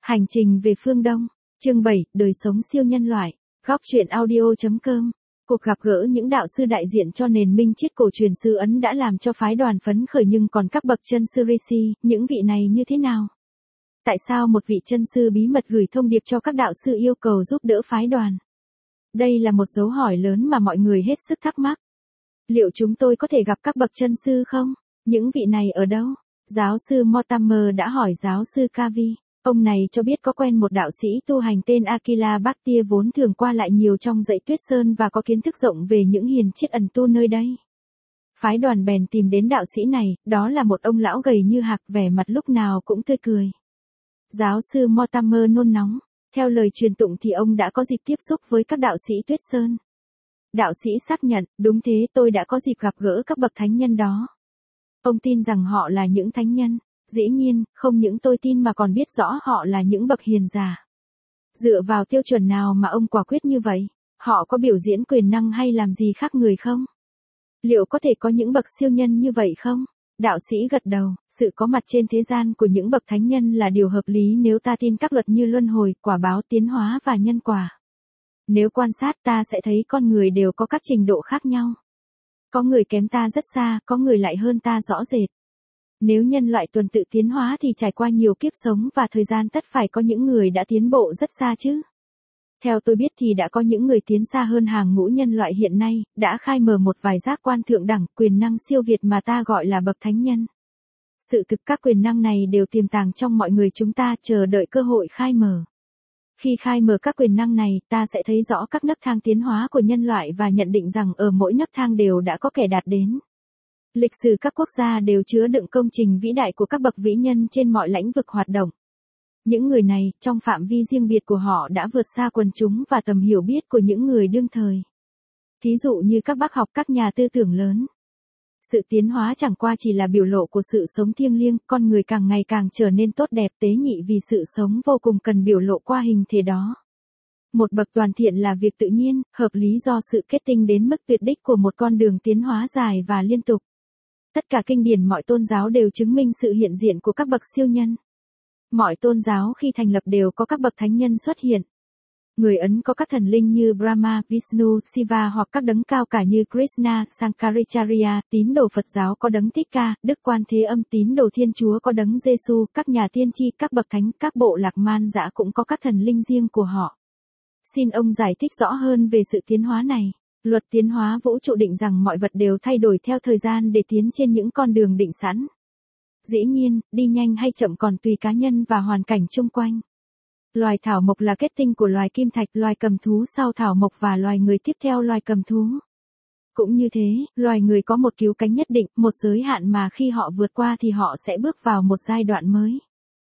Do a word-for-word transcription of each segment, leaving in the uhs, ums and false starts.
Hành trình về phương Đông, chương bảy, đời sống siêu nhân loại, góc truyện audio.com. Cuộc gặp gỡ những đạo sư đại diện cho nền minh triết cổ truyền xứ Ấn đã làm cho phái đoàn phấn khởi, nhưng còn các bậc chân sư Rishi, những vị này như thế nào? Tại sao một vị chân sư bí mật gửi thông điệp cho các đạo sư yêu cầu giúp đỡ phái đoàn? Đây là một dấu hỏi lớn mà mọi người hết sức thắc mắc. Liệu chúng tôi có thể gặp các bậc chân sư không? Những vị này ở đâu? Giáo sư Mortimer đã hỏi giáo sư Kavi. Ông này cho biết có quen một đạo sĩ tu hành tên Akila Bhaktia vốn thường qua lại nhiều trong dãy Tuyết Sơn và có kiến thức rộng về những hiền triết ẩn tu nơi đây. Phái đoàn bèn tìm đến đạo sĩ này, đó là một ông lão gầy như hạc, vẻ mặt lúc nào cũng tươi cười. Giáo sư Mortimer nôn nóng. Theo lời truyền tụng thì ông đã có dịp tiếp xúc với các đạo sĩ Tuyết Sơn. Đạo sĩ xác nhận, đúng thế, tôi đã có dịp gặp gỡ các bậc thánh nhân đó. Ông tin rằng họ là những thánh nhân. Dĩ nhiên, không những tôi tin mà còn biết rõ họ là những bậc hiền giả. Dựa vào tiêu chuẩn nào mà ông quả quyết như vậy? Họ có biểu diễn quyền năng hay làm gì khác người không? Liệu có thể có những bậc siêu nhân như vậy không? Đạo sĩ gật đầu, sự có mặt trên thế gian của những bậc thánh nhân là điều hợp lý nếu ta tin các luật như luân hồi, quả báo, tiến hóa và nhân quả. Nếu quan sát ta sẽ thấy con người đều có các trình độ khác nhau. Có người kém ta rất xa, có người lại hơn ta rõ rệt. Nếu nhân loại tuần tự tiến hóa thì trải qua nhiều kiếp sống và thời gian tất phải có những người đã tiến bộ rất xa chứ. Theo tôi biết thì đã có những người tiến xa hơn hàng ngũ nhân loại hiện nay, đã khai mở một vài giác quan thượng đẳng, quyền năng siêu việt mà ta gọi là bậc thánh nhân. Sự thực các quyền năng này đều tiềm tàng trong mọi người chúng ta, chờ đợi cơ hội khai mở. Khi khai mở các quyền năng này, ta sẽ thấy rõ các nấc thang tiến hóa của nhân loại và nhận định rằng ở mỗi nấc thang đều đã có kẻ đạt đến. Lịch sử các quốc gia đều chứa đựng công trình vĩ đại của các bậc vĩ nhân trên mọi lĩnh vực hoạt động. Những người này, trong phạm vi riêng biệt của họ đã vượt xa quần chúng và tầm hiểu biết của những người đương thời. Thí dụ như các bác học, các nhà tư tưởng lớn. Sự tiến hóa chẳng qua chỉ là biểu lộ của sự sống thiêng liêng, con người càng ngày càng trở nên tốt đẹp tế nhị vì sự sống vô cùng cần biểu lộ qua hình thể đó. Một bậc toàn thiện là việc tự nhiên, hợp lý do sự kết tinh đến mức tuyệt đích của một con đường tiến hóa dài và liên tục. Tất cả kinh điển mọi tôn giáo đều chứng minh sự hiện diện của các bậc siêu nhân. Mọi tôn giáo khi thành lập đều có các bậc thánh nhân xuất hiện. Người Ấn có các thần linh như Brahma, Vishnu, Shiva hoặc các đấng cao cả như Krishna, Sankaracharya, tín đồ Phật giáo có đấng Thích Ca, Đức Quan Thế Âm, tín đồ Thiên Chúa có đấng Giêsu, các nhà tiên tri, các bậc thánh, các bộ lạc man dã cũng có các thần linh riêng của họ. Xin ông giải thích rõ hơn về sự tiến hóa này. Luật tiến hóa vũ trụ định rằng mọi vật đều thay đổi theo thời gian để tiến trên những con đường định sẵn. Dĩ nhiên, đi nhanh hay chậm còn tùy cá nhân và hoàn cảnh chung quanh. Loài thảo mộc là kết tinh của loài kim thạch, loài cầm thú sau thảo mộc và loài người tiếp theo loài cầm thú. Cũng như thế, loài người có một cứu cánh nhất định, một giới hạn mà khi họ vượt qua thì họ sẽ bước vào một giai đoạn mới.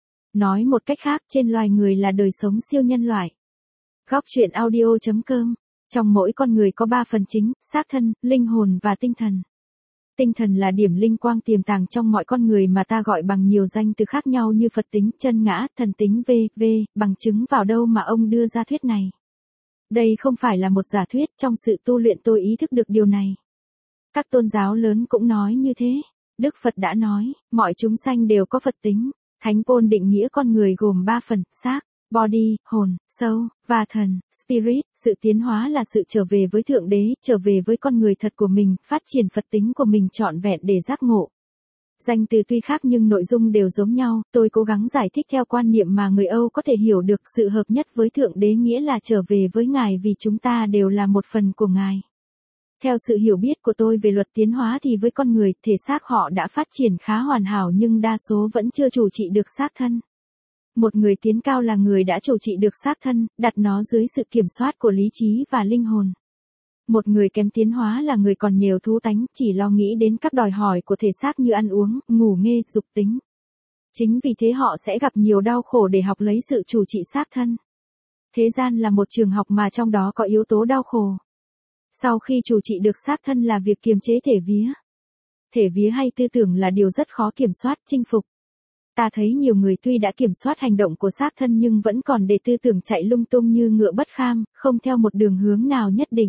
Nói một cách khác, trên loài người là đời sống siêu nhân loại. Góc truyện audio.com. Trong mỗi con người có ba phần chính, xác thân, linh hồn và tinh thần. Tinh thần là điểm linh quang tiềm tàng trong mọi con người mà ta gọi bằng nhiều danh từ khác nhau như Phật tính, chân ngã, thần tính vân vân, bằng chứng vào đâu mà ông đưa ra thuyết này. Đây không phải là một giả thuyết, trong sự tu luyện tôi ý thức được điều này. Các tôn giáo lớn cũng nói như thế. Đức Phật đã nói, mọi chúng sanh đều có Phật tính. Thánh Paul định nghĩa con người gồm ba phần, xác, body, hồn, soul, và thần, spirit. Sự tiến hóa là sự trở về với Thượng Đế, trở về với con người thật của mình, phát triển Phật tính của mình trọn vẹn để giác ngộ. Danh từ tuy khác nhưng nội dung đều giống nhau, tôi cố gắng giải thích theo quan niệm mà người Âu có thể hiểu được. Sự hợp nhất với Thượng Đế nghĩa là trở về với Ngài vì chúng ta đều là một phần của Ngài. Theo sự hiểu biết của tôi về luật tiến hóa thì với con người, thể xác họ đã phát triển khá hoàn hảo nhưng đa số vẫn chưa chủ trị được xác thân. Một người tiến cao là người đã chủ trị được xác thân, đặt nó dưới sự kiểm soát của lý trí và linh hồn. Một người kém tiến hóa là người còn nhiều thú tánh, chỉ lo nghĩ đến các đòi hỏi của thể xác như ăn uống, ngủ nghê, dục tính. Chính vì thế họ sẽ gặp nhiều đau khổ để học lấy sự chủ trị xác thân. Thế gian là một trường học mà trong đó có yếu tố đau khổ. Sau khi chủ trị được xác thân là việc kiềm chế thể vía. Thể vía hay tư tưởng là điều rất khó kiểm soát, chinh phục. Ta thấy nhiều người tuy đã kiểm soát hành động của xác thân nhưng vẫn còn để tư tưởng chạy lung tung như ngựa bất kham, không theo một đường hướng nào nhất định.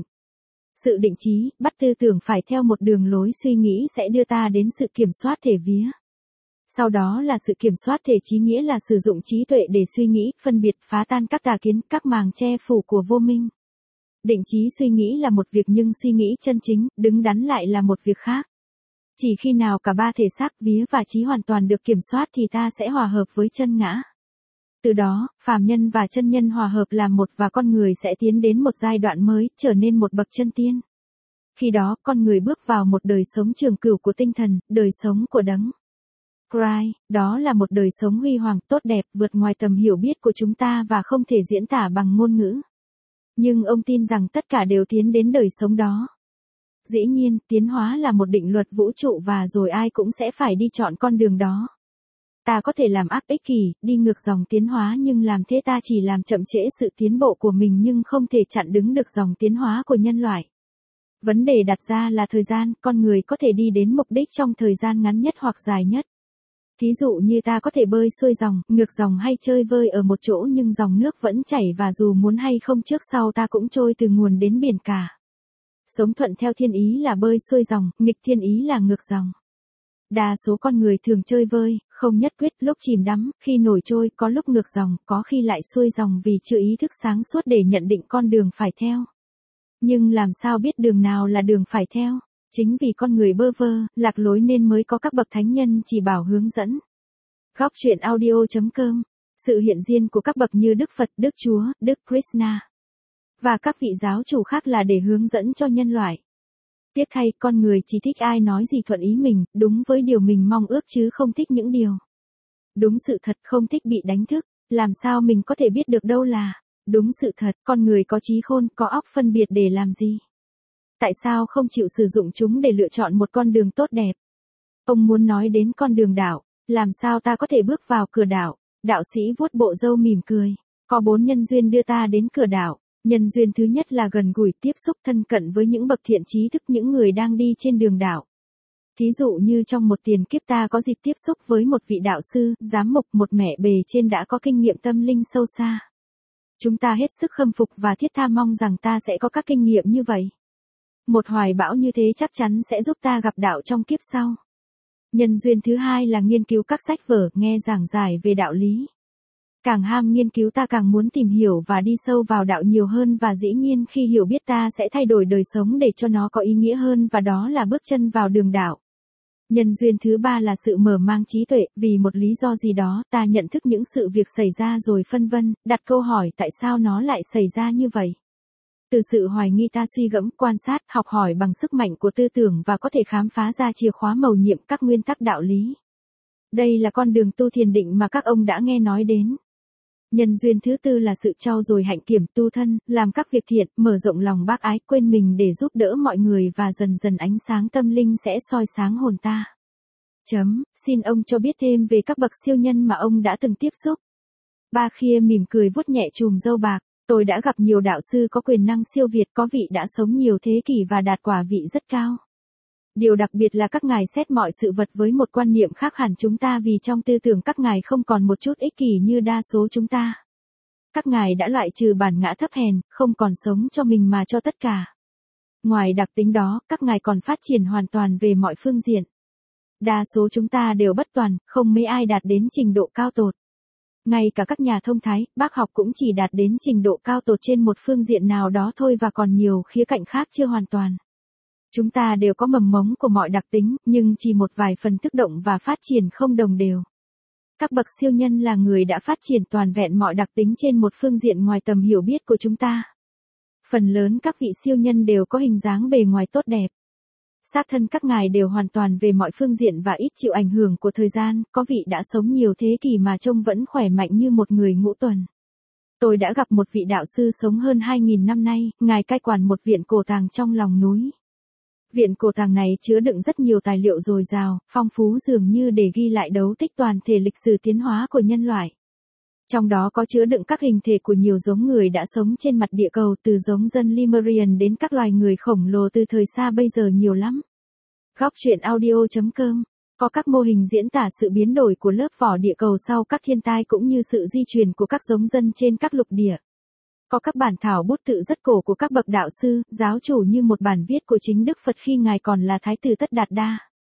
Sự định chí, bắt tư tưởng phải theo một đường lối suy nghĩ sẽ đưa ta đến sự kiểm soát thể vía. Sau đó là sự kiểm soát thể trí, nghĩa là sử dụng trí tuệ để suy nghĩ, phân biệt, phá tan các tà kiến, các màng che phủ của vô minh. Định trí suy nghĩ là một việc nhưng suy nghĩ chân chính, đứng đắn lại là một việc khác. Chỉ khi nào cả ba thể xác, vía và trí hoàn toàn được kiểm soát thì ta sẽ hòa hợp với chân ngã. Từ đó, phàm nhân và chân nhân hòa hợp làm một và con người sẽ tiến đến một giai đoạn mới, trở nên một bậc chân tiên. Khi đó, con người bước vào một đời sống trường cửu của tinh thần, đời sống của đấng Christ, đó là một đời sống huy hoàng, tốt đẹp, vượt ngoài tầm hiểu biết của chúng ta và không thể diễn tả bằng ngôn ngữ. Nhưng ông tin rằng tất cả đều tiến đến đời sống đó. Dĩ nhiên, tiến hóa là một định luật vũ trụ và rồi ai cũng sẽ phải đi chọn con đường đó. Ta có thể làm ác ích kỷ, đi ngược dòng tiến hóa nhưng làm thế ta chỉ làm chậm trễ sự tiến bộ của mình nhưng không thể chặn đứng được dòng tiến hóa của nhân loại. Vấn đề đặt ra là thời gian, con người có thể đi đến mục đích trong thời gian ngắn nhất hoặc dài nhất. Thí dụ như ta có thể bơi xuôi dòng, ngược dòng hay chơi vơi ở một chỗ nhưng dòng nước vẫn chảy và dù muốn hay không trước sau ta cũng trôi từ nguồn đến biển cả. Sống thuận theo thiên ý là bơi xuôi dòng, nghịch thiên ý là ngược dòng. Đa số con người thường chơi vơi, không nhất quyết, lúc chìm đắm, khi nổi trôi, có lúc ngược dòng, có khi lại xuôi dòng vì chưa ý thức sáng suốt để nhận định con đường phải theo. Nhưng làm sao biết đường nào là đường phải theo? Chính vì con người bơ vơ, lạc lối nên mới có các bậc thánh nhân chỉ bảo hướng dẫn. Góc truyện audio chấm com. Sự hiện diện của các bậc như Đức Phật, Đức Chúa, Đức Krishna và các vị giáo chủ khác là để hướng dẫn cho nhân loại. Tiếc thay, con người chỉ thích ai nói gì thuận ý mình, đúng với điều mình mong ước chứ không thích những điều đúng sự thật, không thích bị đánh thức. Làm sao mình có thể biết được đâu là đúng sự thật? Con người có trí khôn, có óc phân biệt để làm gì? Tại sao không chịu sử dụng chúng để lựa chọn một con đường tốt đẹp? Ông muốn nói đến con đường đạo, làm sao ta có thể bước vào cửa đạo? Đạo sĩ vuốt bộ râu mỉm cười. Có bốn nhân duyên đưa ta đến cửa đạo. Nhân duyên thứ nhất là gần gũi, tiếp xúc thân cận với những bậc thiện trí thức, những người đang đi trên đường đạo. Thí dụ như trong một tiền kiếp ta có dịp tiếp xúc với một vị đạo sư, giám mục, một mẹ bề trên đã có kinh nghiệm tâm linh sâu xa. Chúng ta hết sức khâm phục và thiết tha mong rằng ta sẽ có các kinh nghiệm như vậy. Một hoài bão như thế chắc chắn sẽ giúp ta gặp đạo trong kiếp sau. Nhân duyên thứ hai là nghiên cứu các sách vở, nghe giảng giải về đạo lý. Càng ham nghiên cứu ta càng muốn tìm hiểu và đi sâu vào đạo nhiều hơn và dĩ nhiên khi hiểu biết ta sẽ thay đổi đời sống để cho nó có ý nghĩa hơn và đó là bước chân vào đường đạo. Nhân duyên thứ ba là sự mở mang trí tuệ, vì một lý do gì đó ta nhận thức những sự việc xảy ra rồi phân vân, đặt câu hỏi tại sao nó lại xảy ra như vậy. Từ sự hoài nghi ta suy gẫm, quan sát, học hỏi bằng sức mạnh của tư tưởng và có thể khám phá ra chìa khóa mầu nhiệm các nguyên tắc đạo lý. Đây là con đường tu thiền định mà các ông đã nghe nói đến. Nhân duyên thứ tư là sự trau dồi hạnh kiểm, tu thân, làm các việc thiện, mở rộng lòng bác ái, quên mình để giúp đỡ mọi người và dần dần ánh sáng tâm linh sẽ soi sáng hồn ta. Chấm, xin ông cho biết thêm về các bậc siêu nhân mà ông đã từng tiếp xúc. Ba Khia mỉm cười vuốt nhẹ chùm râu bạc. Tôi đã gặp nhiều đạo sư có quyền năng siêu việt, có vị đã sống nhiều thế kỷ và đạt quả vị rất cao. Điều đặc biệt là các ngài xét mọi sự vật với một quan niệm khác hẳn chúng ta vì trong tư tưởng các ngài không còn một chút ích kỷ như đa số chúng ta. Các ngài đã loại trừ bản ngã thấp hèn, không còn sống cho mình mà cho tất cả. Ngoài đặc tính đó, các ngài còn phát triển hoàn toàn về mọi phương diện. Đa số chúng ta đều bất toàn, không mấy ai đạt đến trình độ cao tột. Ngay cả các nhà thông thái, bác học cũng chỉ đạt đến trình độ cao tột trên một phương diện nào đó thôi và còn nhiều khía cạnh khác chưa hoàn toàn. Chúng ta đều có mầm mống của mọi đặc tính, nhưng chỉ một vài phần thức động và phát triển không đồng đều. Các bậc siêu nhân là người đã phát triển toàn vẹn mọi đặc tính trên một phương diện ngoài tầm hiểu biết của chúng ta. Phần lớn các vị siêu nhân đều có hình dáng bề ngoài tốt đẹp. Xác thân các ngài đều hoàn toàn về mọi phương diện và ít chịu ảnh hưởng của thời gian, có vị đã sống nhiều thế kỷ mà trông vẫn khỏe mạnh như một người ngũ tuần. Tôi đã gặp một vị đạo sư sống hơn hai nghìn năm nay, ngài cai quản một viện cổ tàng trong lòng núi. Viện cổ tàng này chứa đựng rất nhiều tài liệu dồi dào, phong phú dường như để ghi lại dấu tích toàn thể lịch sử tiến hóa của nhân loại. Trong đó có chứa đựng các hình thể của nhiều giống người đã sống trên mặt địa cầu từ giống dân Lemurian đến các loài người khổng lồ từ thời xa bây giờ nhiều lắm. Góc truyện audio chấm com có các mô hình diễn tả sự biến đổi của lớp vỏ địa cầu sau các thiên tai cũng như sự di truyền của các giống dân trên các lục địa. Có các bản thảo bút tự rất cổ của các bậc đạo sư, giáo chủ như một bản viết của chính Đức Phật khi ngài còn là Thái tử Tất Đạt Đa.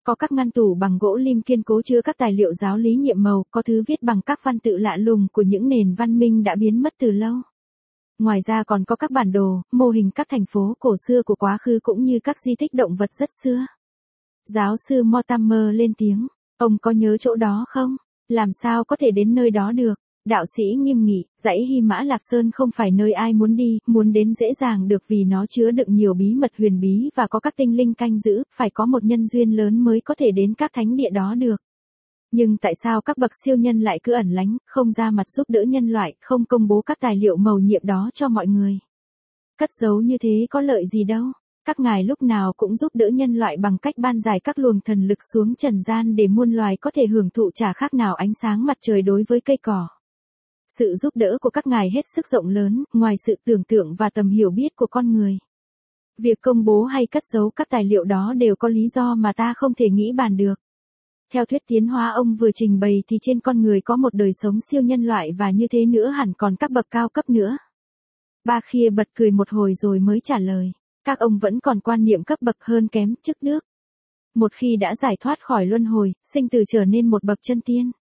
Có các ngăn tủ bằng gỗ lim kiên cố chứa các tài liệu giáo lý nhiệm màu, có thứ viết bằng các văn tự lạ lùng của những nền văn minh đã biến mất từ lâu. Ngoài ra còn có các bản đồ, mô hình các thành phố cổ xưa của quá khứ cũng như các di tích động vật rất xưa. Giáo sư Mortimer lên tiếng, ông có nhớ chỗ đó không? Làm sao có thể đến nơi đó được? Đạo sĩ nghiêm nghị, dãy Hy Mã Lạp Sơn không phải nơi ai muốn đi, muốn đến dễ dàng được vì nó chứa đựng nhiều bí mật huyền bí và có các tinh linh canh giữ, phải có một nhân duyên lớn mới có thể đến các thánh địa đó được. Nhưng tại sao các bậc siêu nhân lại cứ ẩn lánh, không ra mặt giúp đỡ nhân loại, không công bố các tài liệu mầu nhiệm đó cho mọi người? Cất giấu như thế có lợi gì đâu? Các ngài lúc nào cũng giúp đỡ nhân loại bằng cách ban giải các luồng thần lực xuống trần gian để muôn loài có thể hưởng thụ chả khác nào ánh sáng mặt trời đối với cây cỏ. Sự giúp đỡ của các ngài hết sức rộng lớn, ngoài sự tưởng tượng và tầm hiểu biết của con người. Việc công bố hay cất giấu các tài liệu đó đều có lý do mà ta không thể nghĩ bàn được. Theo thuyết tiến hóa ông vừa trình bày thì trên con người có một đời sống siêu nhân loại và như thế nữa hẳn còn các bậc cao cấp nữa. Ba Khia bật cười một hồi rồi mới trả lời. Các ông vẫn còn quan niệm cấp bậc hơn kém trước nước. Một khi đã giải thoát khỏi luân hồi, sinh tử trở nên một bậc chân tiên.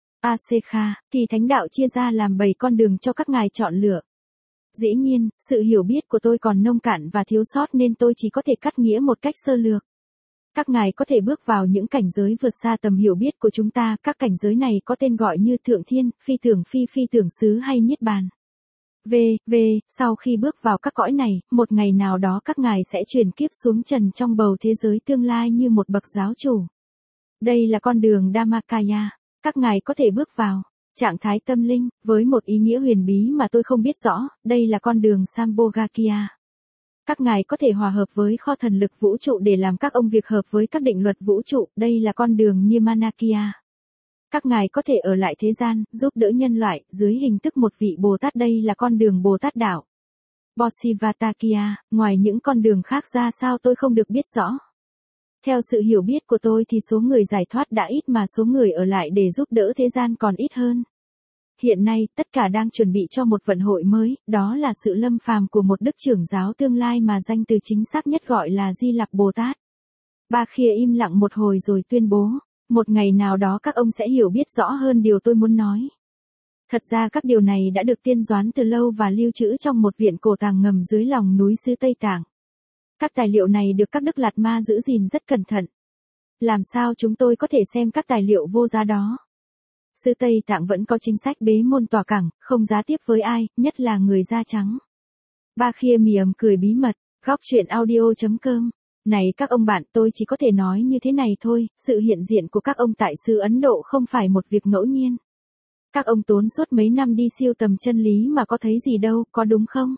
Asekha, thì thánh đạo chia ra làm bảy con đường cho các ngài chọn lựa. Dĩ nhiên, sự hiểu biết của tôi còn nông cạn và thiếu sót nên tôi chỉ có thể cắt nghĩa một cách sơ lược. Các ngài có thể bước vào những cảnh giới vượt xa tầm hiểu biết của chúng ta, các cảnh giới này có tên gọi như thượng thiên, phi tưởng phi phi tưởng xứ hay niết bàn. V, V, sau khi bước vào các cõi này, một ngày nào đó các ngài sẽ chuyển kiếp xuống trần trong bầu thế giới tương lai như một bậc giáo chủ. Đây là con đường Dhammakaya. Các ngài có thể bước vào trạng thái tâm linh, với một ý nghĩa huyền bí mà tôi không biết rõ, đây là con đường Sambhogakaya. Các ngài có thể hòa hợp với kho thần lực vũ trụ để làm các ông việc hợp với các định luật vũ trụ, đây là con đường Nirmanakaya. Các ngài có thể ở lại thế gian, giúp đỡ nhân loại, dưới hình thức một vị Bồ Tát, đây là con đường Bồ Tát đạo. Bodhisattva, ngoài những con đường khác ra sao tôi không được biết rõ. Theo sự hiểu biết của tôi thì số người giải thoát đã ít mà số người ở lại để giúp đỡ thế gian còn ít hơn. Hiện nay, tất cả đang chuẩn bị cho một vận hội mới, đó là sự lâm phàm của một đức trưởng giáo tương lai mà danh từ chính xác nhất gọi là Di Lặc Bồ Tát. Ba Khia im lặng một hồi rồi tuyên bố, một ngày nào đó các ông sẽ hiểu biết rõ hơn điều tôi muốn nói. Thật ra các điều này đã được tiên đoán từ lâu và lưu trữ trong một viện cổ tàng ngầm dưới lòng núi xứ Tây Tạng. Các tài liệu này được các Đức Lạt Ma giữ gìn rất cẩn thận. Làm sao chúng tôi có thể xem các tài liệu vô giá đó? Xứ Tây Tạng vẫn có chính sách bế môn tỏa cẳng, không giá tiếp với ai, nhất là người da trắng. Ba Khia mỉm cười bí mật, góc truyện audio chấm com. Này các ông bạn, tôi chỉ có thể nói như thế này thôi, sự hiện diện của các ông tại xứ Ấn Độ không phải một việc ngẫu nhiên. Các ông tốn suốt mấy năm đi siêu tầm chân lý mà có thấy gì đâu, có đúng không?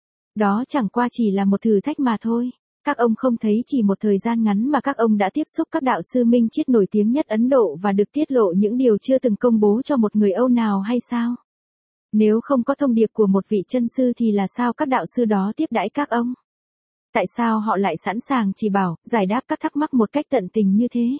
Đó chẳng qua chỉ là một thử thách mà thôi. Các ông không thấy chỉ một thời gian ngắn mà các ông đã tiếp xúc các đạo sư minh triết nổi tiếng nhất Ấn Độ và được tiết lộ những điều chưa từng công bố cho một người Âu nào hay sao? Nếu không có thông điệp của một vị chân sư thì là sao các đạo sư đó tiếp đãi các ông? Tại sao họ lại sẵn sàng chỉ bảo, giải đáp các thắc mắc một cách tận tình như thế?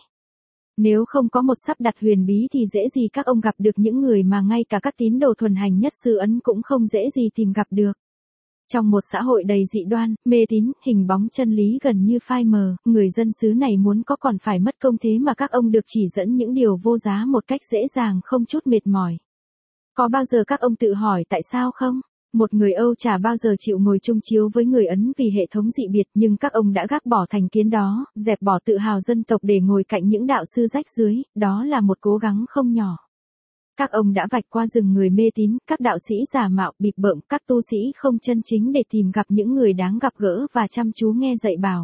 Nếu không có một sắp đặt huyền bí thì dễ gì các ông gặp được những người mà ngay cả các tín đồ thuần hành nhất xứ Ấn cũng không dễ gì tìm gặp được. Trong một xã hội đầy dị đoan, mê tín, hình bóng chân lý gần như phai mờ, người dân xứ này muốn có còn phải mất công thế mà các ông được chỉ dẫn những điều vô giá một cách dễ dàng không chút mệt mỏi. Có bao giờ các ông tự hỏi tại sao không? Một người Âu chả bao giờ chịu ngồi chung chiếu với người Ấn vì hệ thống dị biệt, nhưng các ông đã gác bỏ thành kiến đó, dẹp bỏ tự hào dân tộc để ngồi cạnh những đạo sư rách rưới, đó là một cố gắng không nhỏ. Các ông đã vạch qua rừng người mê tín, các đạo sĩ giả mạo, bịp bợm, các tu sĩ không chân chính để tìm gặp những người đáng gặp gỡ và chăm chú nghe dạy bảo.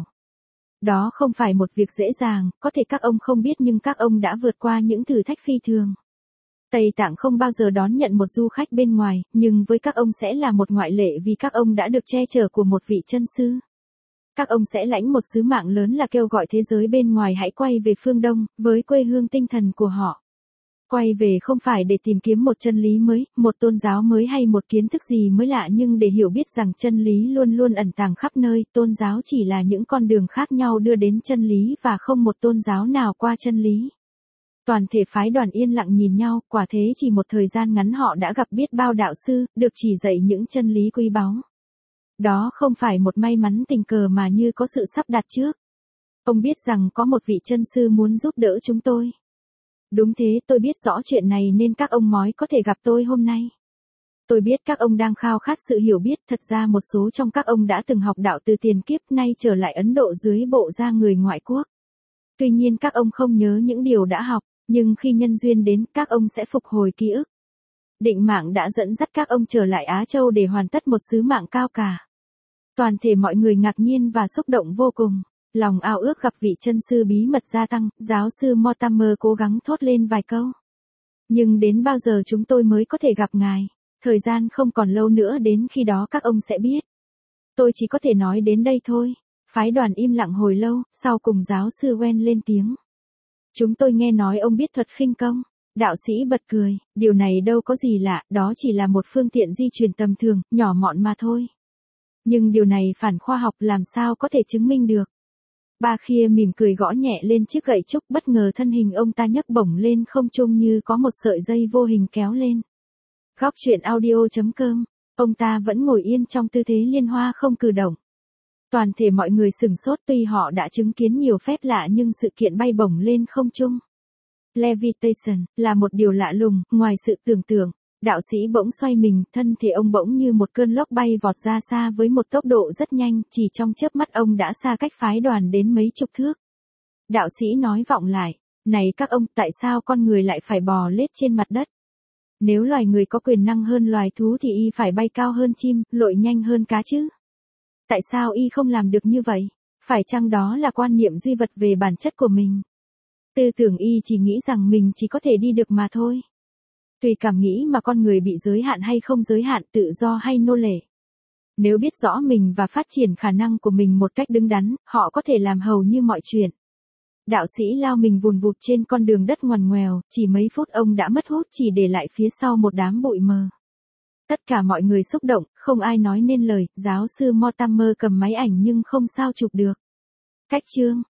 Đó không phải một việc dễ dàng, có thể các ông không biết nhưng các ông đã vượt qua những thử thách phi thường. Tây Tạng không bao giờ đón nhận một du khách bên ngoài, nhưng với các ông sẽ là một ngoại lệ vì các ông đã được che chở của một vị chân sư. Các ông sẽ lãnh một sứ mạng lớn là kêu gọi thế giới bên ngoài hãy quay về phương Đông, với quê hương tinh thần của họ. Quay về không phải để tìm kiếm một chân lý mới, một tôn giáo mới hay một kiến thức gì mới lạ nhưng để hiểu biết rằng chân lý luôn luôn ẩn tàng khắp nơi, tôn giáo chỉ là những con đường khác nhau đưa đến chân lý và không một tôn giáo nào qua chân lý. Toàn thể phái đoàn yên lặng nhìn nhau, quả thế chỉ một thời gian ngắn họ đã gặp biết bao đạo sư, được chỉ dạy những chân lý quý báu. Đó không phải một may mắn tình cờ mà như có sự sắp đặt trước. Ông biết rằng có một vị chân sư muốn giúp đỡ chúng tôi. Đúng thế, tôi biết rõ chuyện này nên các ông mới có thể gặp tôi hôm nay. Tôi biết các ông đang khao khát sự hiểu biết, thật ra một số trong các ông đã từng học đạo từ tiền kiếp nay trở lại Ấn Độ dưới bộ da người ngoại quốc. Tuy nhiên các ông không nhớ những điều đã học, nhưng khi nhân duyên đến các ông sẽ phục hồi ký ức. Định mạng đã dẫn dắt các ông trở lại Á Châu để hoàn tất một sứ mạng cao cả. Toàn thể mọi người ngạc nhiên và xúc động vô cùng. Lòng ao ước gặp vị chân sư bí mật gia tăng, giáo sư Mortimer cố gắng thốt lên vài câu. Nhưng đến bao giờ chúng tôi mới có thể gặp ngài? Thời gian không còn lâu nữa, đến khi đó các ông sẽ biết. Tôi chỉ có thể nói đến đây thôi. Phái đoàn im lặng hồi lâu, sau cùng giáo sư Wen lên tiếng. Chúng tôi nghe nói ông biết thuật khinh công. Đạo sĩ bật cười, điều này đâu có gì lạ, đó chỉ là một phương tiện di chuyển tầm thường, nhỏ mọn mà thôi. Nhưng điều này phản khoa học, làm sao có thể chứng minh được. Ba Khia mỉm cười gõ nhẹ lên chiếc gậy trúc, bất ngờ thân hình ông ta nhấc bổng lên không trung như có một sợi dây vô hình kéo lên. Góc truyện audio chấm com, ông ta vẫn ngồi yên trong tư thế liên hoa không cử động. Toàn thể mọi người sửng sốt, tuy họ đã chứng kiến nhiều phép lạ nhưng sự kiện bay bổng lên không trung, levitation, là một điều lạ lùng, ngoài sự tưởng tượng. Đạo sĩ bỗng xoay mình, thân thể ông bỗng như một cơn lốc bay vọt ra xa với một tốc độ rất nhanh, chỉ trong chớp mắt ông đã xa cách phái đoàn đến mấy chục thước. Đạo sĩ nói vọng lại, này các ông, tại sao con người lại phải bò lết trên mặt đất? Nếu loài người có quyền năng hơn loài thú thì y phải bay cao hơn chim, lội nhanh hơn cá chứ? Tại sao y không làm được như vậy? Phải chăng đó là quan niệm duy vật về bản chất của mình? Tư tưởng y chỉ nghĩ rằng mình chỉ có thể đi được mà thôi. Tùy cảm nghĩ mà con người bị giới hạn hay không giới hạn, tự do hay nô lệ. Nếu biết rõ mình và phát triển khả năng của mình một cách đứng đắn, họ có thể làm hầu như mọi chuyện. Đạo sĩ lao mình vùn vụt trên con đường đất ngoằn ngoèo, chỉ mấy phút ông đã mất hút, chỉ để lại phía sau một đám bụi mờ. Tất cả mọi người xúc động, không ai nói nên lời, giáo sư Mortimer cầm máy ảnh nhưng không sao chụp được. Cách chương